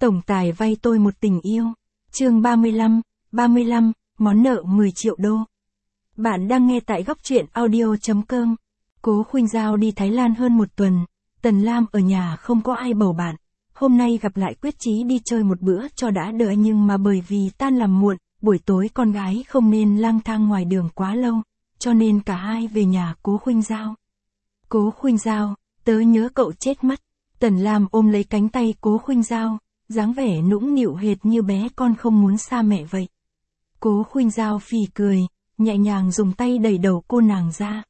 Tổng tài vay tôi một tình yêu. Chương 35, món nợ 10 triệu đô. Bạn đang nghe tại góc truyện audio.com. Cố Khuynh Giao đi Thái Lan hơn một tuần, Tần Lam ở nhà không có ai bầu bạn. Hôm nay gặp lại quyết chí đi chơi một bữa cho đã đợi, nhưng mà bởi vì tan làm muộn, buổi tối con gái không nên lang thang ngoài đường quá lâu, cho nên cả hai về nhà Cố Khuynh Giao. Cố Khuynh Giao, tớ nhớ cậu chết mất. Tần Lam ôm lấy cánh tay Cố Khuynh Giao, dáng vẻ nũng nịu hệt như bé con không muốn xa mẹ vậy. Cố Khuynh Giao phì cười, nhẹ nhàng dùng tay đẩy đầu cô nàng ra,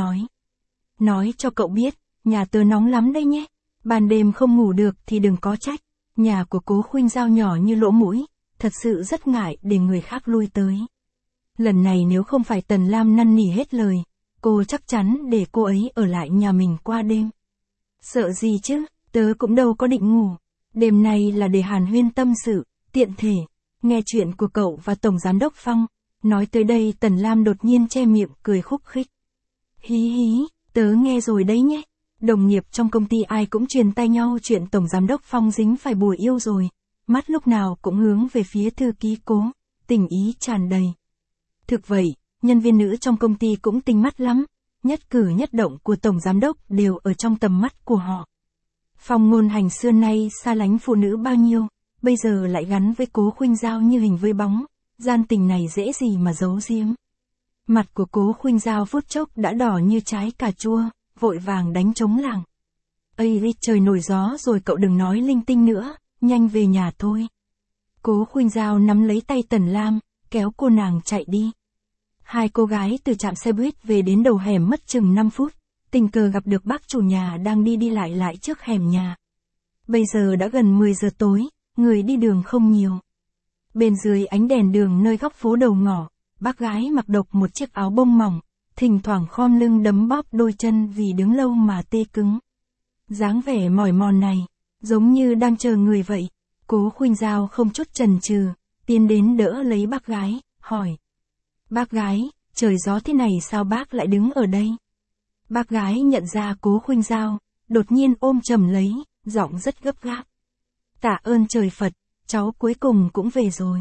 nói cho cậu biết, nhà tớ nóng lắm đây nhé, ban đêm không ngủ được thì đừng có trách. Nhà của Cố Khuynh Giao nhỏ như lỗ mũi, thật sự rất ngại để người khác lui tới. Lần này nếu không phải Tần Lam năn nỉ hết lời, cô chắc chắn để cô ấy ở lại nhà mình qua đêm. Sợ gì chứ, tớ cũng đâu có định ngủ. Đêm nay là để hàn huyên tâm sự, tiện thể nghe chuyện của cậu và Tổng Giám đốc Phong. Nói tới đây Tần Lam đột nhiên che miệng cười khúc khích. Hí hí, tớ nghe rồi đấy nhé. Đồng nghiệp trong công ty ai cũng truyền tai nhau chuyện Tổng Giám đốc Phong dính phải bùa yêu rồi. Mắt lúc nào cũng hướng về phía thư ký Cố, tình ý tràn đầy. Thực vậy, nhân viên nữ trong công ty cũng tinh mắt lắm. Nhất cử nhất động của Tổng Giám đốc đều ở trong tầm mắt của họ. Phong Ngôn Hành xưa nay xa lánh phụ nữ bao nhiêu, bây giờ lại gắn với Cố Khuynh Giao như hình với bóng, gian tình này dễ gì mà giấu giếm. Mặt của Cố Khuynh Giao phút chốc đã đỏ như trái cà chua, vội vàng đánh trống lảng. Ây, trời nổi gió rồi, cậu đừng nói linh tinh nữa, nhanh về nhà thôi. Cố Khuynh Giao nắm lấy tay Tần Lam, kéo cô nàng chạy đi. Hai cô gái từ trạm xe buýt về đến đầu hẻm mất chừng 5 phút. Tình cờ gặp được bác chủ nhà đang đi lại trước hẻm nhà. Bây giờ đã gần 10 giờ tối, người đi đường không nhiều. Bên dưới ánh đèn đường nơi góc phố đầu ngõ, bác gái mặc độc một chiếc áo bông mỏng, thỉnh thoảng khom lưng đấm bóp đôi chân vì đứng lâu mà tê cứng. Dáng vẻ mỏi mòn này, giống như đang chờ người vậy. Cố Khuynh Giao không chút chần chừ, tiến đến đỡ lấy bác gái, hỏi. Bác gái, trời gió thế này sao bác lại đứng ở đây? Bác gái nhận ra Cố Khuynh Giao, đột nhiên ôm chầm lấy, giọng rất gấp gáp. Tạ ơn trời Phật, cháu cuối cùng cũng về rồi.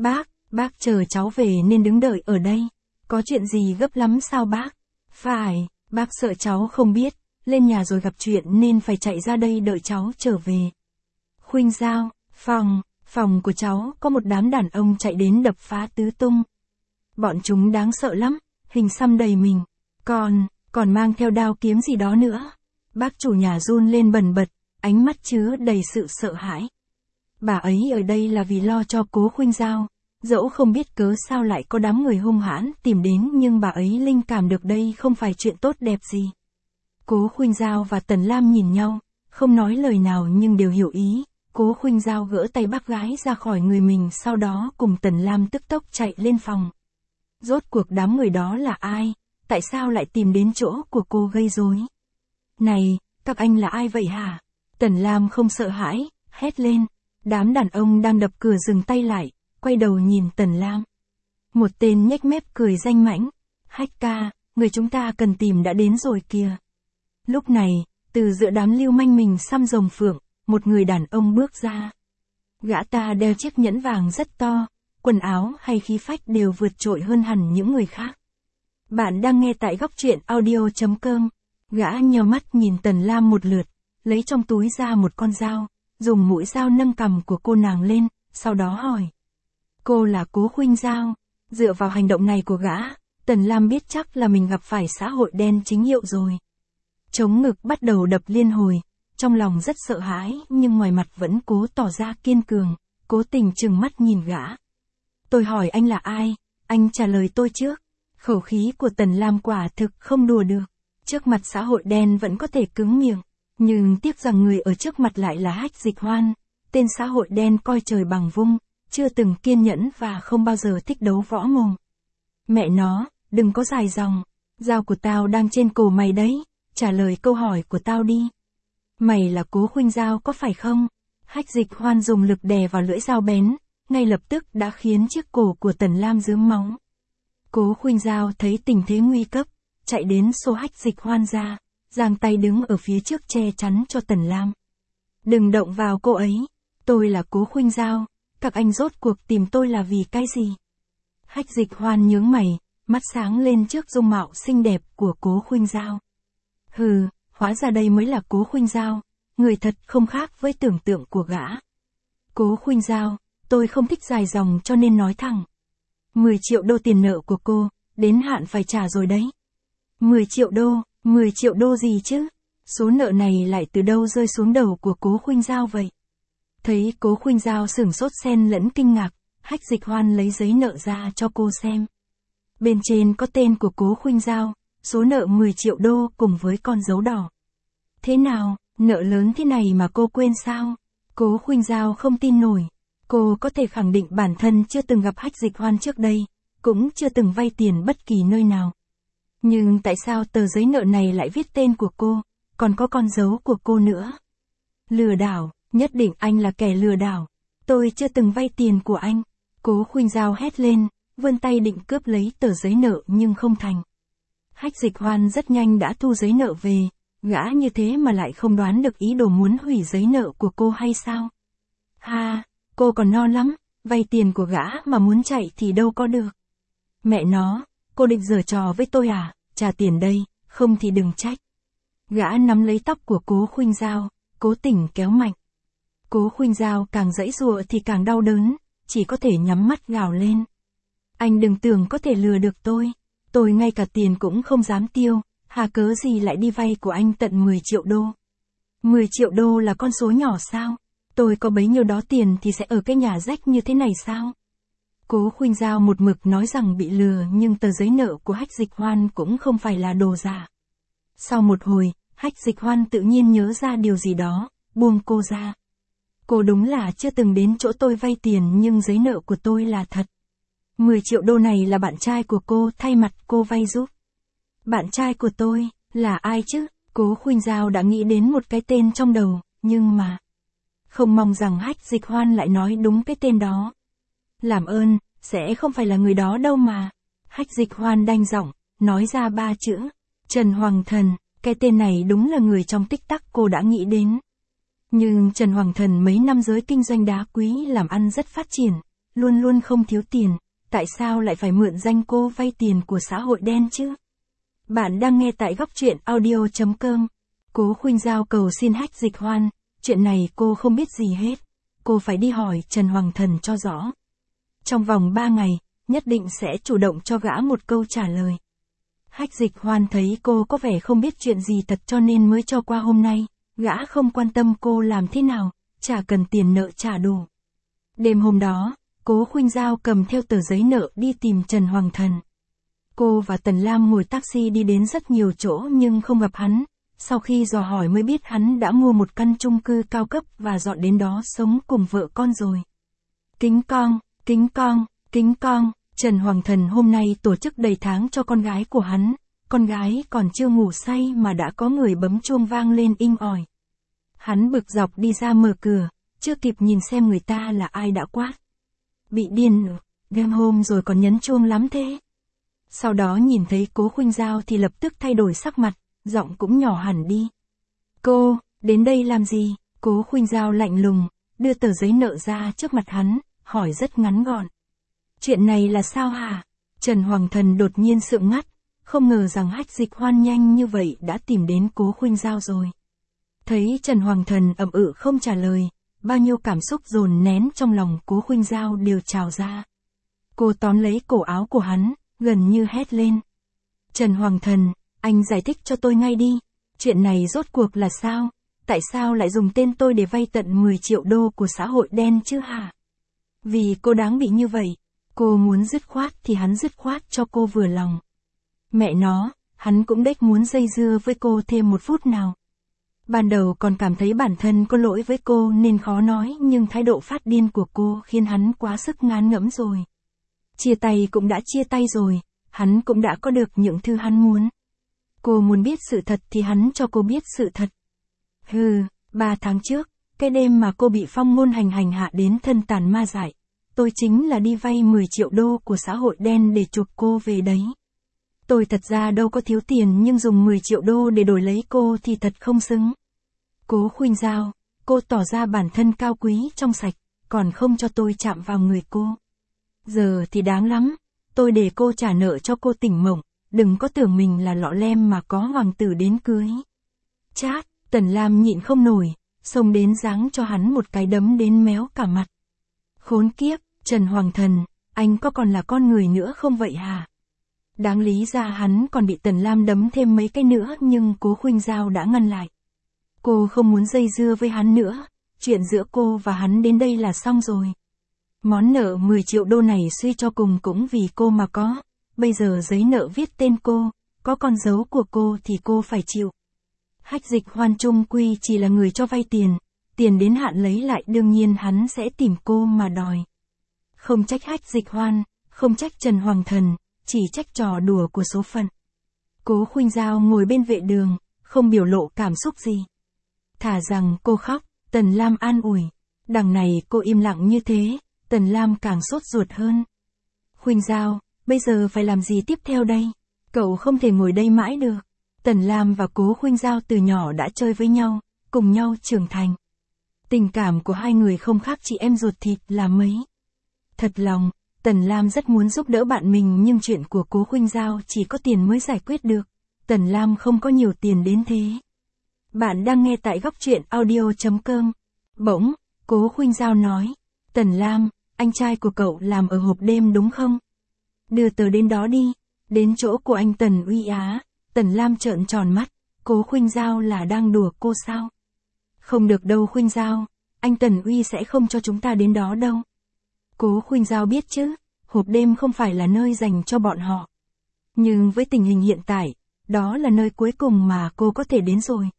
Bác chờ cháu về nên đứng đợi ở đây. Có chuyện gì gấp lắm sao bác? Phải, bác sợ cháu không biết, lên nhà rồi gặp chuyện nên phải chạy ra đây đợi cháu trở về. Khuynh Giao, phòng của cháu có một đám đàn ông chạy đến đập phá tứ tung. Bọn chúng đáng sợ lắm, hình xăm đầy mình, còn mang theo đao kiếm gì đó nữa. Bác chủ nhà run lên bần bật, ánh mắt chứa đầy sự sợ hãi. Bà ấy ở đây là vì lo cho Cố Khuynh Giao, dẫu không biết cớ sao lại có đám người hung hãn tìm đến, nhưng bà ấy linh cảm được đây không phải chuyện tốt đẹp gì. Cố Khuynh Giao và Tần Lam nhìn nhau, không nói lời nào nhưng đều hiểu ý. Cố Khuynh Giao gỡ tay bác gái ra khỏi người mình, sau đó cùng Tần Lam tức tốc chạy lên phòng. Rốt cuộc đám người đó là ai? Tại sao lại tìm đến chỗ của cô gây rối? Này, các anh là ai vậy hả? Tần Lam không sợ hãi, hét lên. Đám đàn ông đang đập cửa dừng tay lại, quay đầu nhìn Tần Lam. Một tên nhếch mép cười danh mãnh. Hách ca, người chúng ta cần tìm đã đến rồi kìa. Lúc này, từ giữa đám lưu manh mình xăm rồng phượng, một người đàn ông bước ra. Gã ta đeo chiếc nhẫn vàng rất to, quần áo hay khí phách đều vượt trội hơn hẳn những người khác. Bạn đang nghe tại góc truyện audio.com. Gã nheo mắt nhìn Tần Lam một lượt, lấy trong túi ra một con dao, dùng mũi dao nâng cằm của cô nàng lên, sau đó hỏi. Cô là Cố Khuynh Giao. Dựa vào hành động này của gã, Tần Lam biết chắc là mình gặp phải xã hội đen chính hiệu rồi. Trống ngực bắt đầu đập liên hồi, trong lòng rất sợ hãi nhưng ngoài mặt vẫn cố tỏ ra kiên cường, cố tình trừng mắt nhìn gã. Tôi hỏi anh là ai, anh trả lời tôi trước. Khẩu khí của Tần Lam quả thực không đùa được. Trước mặt xã hội đen vẫn có thể cứng miệng, nhưng tiếc rằng người ở trước mặt lại là Hách Dịch Hoan, tên xã hội đen coi trời bằng vung, chưa từng kiên nhẫn và không bao giờ thích đấu võ mồm. Mẹ nó, đừng có dài dòng, dao của tao đang trên cổ mày đấy, trả lời câu hỏi của tao đi. Mày là Cố Khuynh Giao có phải không? Hách Dịch Hoan dùng lực đè vào lưỡi dao bén, ngay lập tức đã khiến chiếc cổ của Tần Lam rướm máu. Cố Khuynh Giao thấy tình thế nguy cấp, chạy đến xô Hách Dịch Hoan ra, giang tay đứng ở phía trước che chắn cho Tần Lam. Đừng động vào cô ấy. Tôi là Cố Khuynh Giao, các anh rốt cuộc tìm tôi là vì cái gì? Hách Dịch Hoan nhướng mày, mắt sáng lên trước dung mạo xinh đẹp của Cố Khuynh Giao. Hừ, hóa ra đây mới là Cố Khuynh Giao, người thật không khác với tưởng tượng của gã. Cố Khuynh Giao, tôi không thích dài dòng cho nên nói thẳng. 10 triệu đô tiền nợ của cô, đến hạn phải trả rồi đấy. 10 triệu đô gì chứ? Số nợ này lại từ đâu rơi xuống đầu của Cố Khuynh Giao vậy? Thấy Cố Khuynh Giao sửng sốt xen lẫn kinh ngạc, Hách Dịch Hoan lấy giấy nợ ra cho cô xem. Bên trên có tên của Cố Khuynh Giao, số nợ 10 triệu đô cùng với con dấu đỏ. Thế nào, nợ lớn thế này mà cô quên sao? Cố Khuynh Giao không tin nổi. Cô có thể khẳng định bản thân chưa từng gặp Hách Dịch Hoan trước đây, cũng chưa từng vay tiền bất kỳ nơi nào. Nhưng tại sao tờ giấy nợ này lại viết tên của cô, còn có con dấu của cô nữa? Lừa đảo, nhất định anh là kẻ lừa đảo. Tôi chưa từng vay tiền của anh. Cố Khuynh Giao hét lên, vươn tay định cướp lấy tờ giấy nợ nhưng không thành. Hách Dịch Hoan rất nhanh đã thu giấy nợ về, gã như thế mà lại không đoán được ý đồ muốn hủy giấy nợ của cô hay sao? Ha, cô còn non lắm, vay tiền của gã mà muốn chạy thì đâu có được. Mẹ nó, cô định giở trò với tôi à, trả tiền đây, không thì đừng trách. Gã nắm lấy tóc của Cố Khuynh Giao, cố tình kéo mạnh. Cố Khuynh Giao càng giãy giụa thì càng đau đớn, chỉ có thể nhắm mắt gào lên. Anh đừng tưởng có thể lừa được tôi ngay cả tiền cũng không dám tiêu, hà cớ gì lại đi vay của anh tận 10 triệu đô. 10 triệu đô là con số nhỏ sao? Tôi có bấy nhiêu đó tiền thì sẽ ở cái nhà rách như thế này sao? Cố Khuynh Giao một mực nói rằng bị lừa nhưng tờ giấy nợ của Hách Dịch Hoan cũng không phải là đồ giả. Sau một hồi, Hách Dịch Hoan tự nhiên nhớ ra điều gì đó, buông cô ra. Cô đúng là chưa từng đến chỗ tôi vay tiền nhưng giấy nợ của tôi là thật. 10 triệu đô này là bạn trai của cô thay mặt cô vay giúp. Bạn trai của tôi, là ai chứ? Cố Khuynh Giao đã nghĩ đến một cái tên trong đầu, nhưng mà không mong rằng Hách Dịch Hoan lại nói đúng cái tên đó. Làm ơn, sẽ không phải là người đó đâu mà. Hách Dịch Hoan đanh giọng, nói ra 3 chữ. Trần Hoàng Thần, cái tên này đúng là người trong tích tắc cô đã nghĩ đến. Nhưng Trần Hoàng Thần mấy năm giới kinh doanh đá quý làm ăn rất phát triển, luôn luôn không thiếu tiền, tại sao lại phải mượn danh cô vay tiền của xã hội đen chứ? Bạn đang nghe tại góc truyện audio.com. Cố Khuynh Giao cầu xin Hách Dịch Hoan, chuyện này cô không biết gì hết. Cô phải đi hỏi Trần Hoàng Thần cho rõ. Trong vòng 3 ngày, nhất định sẽ chủ động cho gã một câu trả lời. Hách Dịch Hoan thấy cô có vẻ không biết chuyện gì thật cho nên mới cho qua hôm nay, gã không quan tâm cô làm thế nào, chả cần tiền nợ trả đủ. Đêm hôm đó, Cố Khuynh Giao cầm theo tờ giấy nợ đi tìm Trần Hoàng Thần. Cô và Tần Lam ngồi taxi đi đến rất nhiều chỗ nhưng không gặp hắn, sau khi dò hỏi mới biết hắn đã mua một căn chung cư cao cấp và dọn đến đó sống cùng vợ con rồi. Kính con, Trần Hoàng Thần hôm nay tổ chức đầy tháng cho con gái của hắn, con gái còn chưa ngủ say mà đã có người bấm chuông vang lên inh ỏi. Hắn bực dọc đi ra mở cửa, chưa kịp nhìn xem người ta là ai đã quát. Bị điên game hôm rồi còn nhấn chuông lắm thế. Sau đó nhìn thấy Cố Khuynh Giao thì lập tức thay đổi sắc mặt, giọng cũng nhỏ hẳn đi. Cô, đến đây làm gì? Cố Khuynh Giao lạnh lùng, đưa tờ giấy nợ ra trước mặt hắn, hỏi rất ngắn gọn. Chuyện này là sao hả? Trần Hoàng Thần đột nhiên sượng ngắt, không ngờ rằng Hách Dịch Hoan nhanh như vậy đã tìm đến Cố Khuynh Giao rồi. Thấy Trần Hoàng Thần ậm ừ không trả lời, bao nhiêu cảm xúc dồn nén trong lòng Cố Khuynh Giao đều trào ra. Cô tóm lấy cổ áo của hắn, gần như hét lên. Trần Hoàng Thần, anh giải thích cho tôi ngay đi, chuyện này rốt cuộc là sao? Tại sao lại dùng tên tôi để vay tận 10 triệu đô của xã hội đen chứ hả? Vì cô đáng bị như vậy, cô muốn dứt khoát thì hắn dứt khoát cho cô vừa lòng. Mẹ nó, hắn cũng đếch muốn dây dưa với cô thêm một phút nào. Ban đầu còn cảm thấy bản thân có lỗi với cô nên khó nói nhưng thái độ phát điên của cô khiến hắn quá sức ngán ngẩm rồi. Chia tay cũng đã chia tay rồi, hắn cũng đã có được những thứ hắn muốn. Cô muốn biết sự thật thì hắn cho cô biết sự thật. 3 tháng trước, cái đêm mà cô bị Phong Ngôn hành hạ đến thân tàn ma dại, tôi chính là đi vay 10 triệu đô của xã hội đen để chuộc cô về đấy. Tôi thật ra đâu có thiếu tiền nhưng dùng 10 triệu đô để đổi lấy cô thì thật không xứng. Cố Khuynh Giao, cô tỏ ra bản thân cao quý trong sạch, còn không cho tôi chạm vào người cô. Giờ thì đáng lắm, tôi để cô trả nợ cho cô tỉnh mộng, đừng có tưởng mình là lọ lem mà có hoàng tử đến cưới. Chát, Tần Lam nhịn không nổi, xông đến giáng cho hắn một cái đấm đến méo cả mặt. Khốn kiếp, Trần Hoàng Thần, anh có còn là con người nữa không vậy hả? Đáng lý ra hắn còn bị Tần Lam đấm thêm mấy cái nữa nhưng Cố Khuynh Giao đã ngăn lại. Cô không muốn dây dưa với hắn nữa, chuyện giữa cô và hắn đến đây là xong rồi. Món nợ 10 triệu đô này suy cho cùng cũng vì cô mà có, bây giờ giấy nợ viết tên cô, có con dấu của cô thì cô phải chịu. Hách Dịch Hoan chung quy chỉ là người cho vay tiền, tiền đến hạn lấy lại đương nhiên hắn sẽ tìm cô mà đòi. Không trách Hách Dịch Hoan, không trách Trần Hoàng Thần, chỉ trách trò đùa của số phận. Cố Khuynh Giao ngồi bên vệ đường, không biểu lộ cảm xúc gì. Thả rằng cô khóc, Tần Lam an ủi. Đằng này cô im lặng như thế, Tần Lam càng sốt ruột hơn. Khuynh Giao, bây giờ phải làm gì tiếp theo đây? Cậu không thể ngồi đây mãi được. Tần Lam và Cố Khuynh Giao từ nhỏ đã chơi với nhau, cùng nhau trưởng thành. Tình cảm của hai người không khác chị em ruột thịt là mấy. Thật lòng, Tần Lam rất muốn giúp đỡ bạn mình nhưng chuyện của Cố Khuynh Giao chỉ có tiền mới giải quyết được. Tần Lam không có nhiều tiền đến thế. Bạn đang nghe tại góc truyện audio.com. Bỗng, Cố Khuynh Giao nói. Tần Lam, anh trai của cậu làm ở hộp đêm đúng không? Đưa tớ đến đó đi. Đến chỗ của anh Tần Uy á. Tần Lam trợn tròn mắt. Cố Khuynh Giao là đang đùa cô sao? Không được đâu Khuynh Giao. Anh Tần Uy sẽ không cho chúng ta đến đó đâu. Cố Khuynh Giao biết chứ, hộp đêm không phải là nơi dành cho bọn họ. Nhưng với tình hình hiện tại, đó là nơi cuối cùng mà cô có thể đến rồi.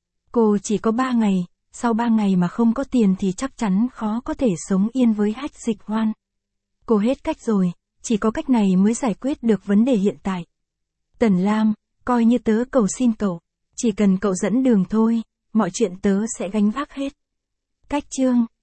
Cô chỉ có 3 ngày, sau 3 ngày mà không có tiền thì chắc chắn khó có thể sống yên với Hách Dịch Hoan. Cô hết cách rồi, chỉ có cách này mới giải quyết được vấn đề hiện tại. Tần Lam, coi như tớ cầu xin cậu, chỉ cần cậu dẫn đường thôi, mọi chuyện tớ sẽ gánh vác hết. Cách chương